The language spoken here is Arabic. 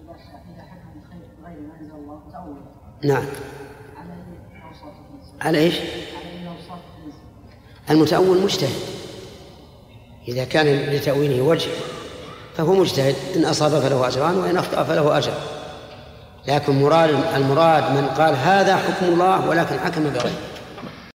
نعم. على إيش؟ المتأول مجتهد، إذا كان لتأويله وجه فهو مجتهد، إن أصاب فله أجران وإن أخطأ فله أجر. لكن المراد من قال هذا حكم الله ولكن حكم بغيره.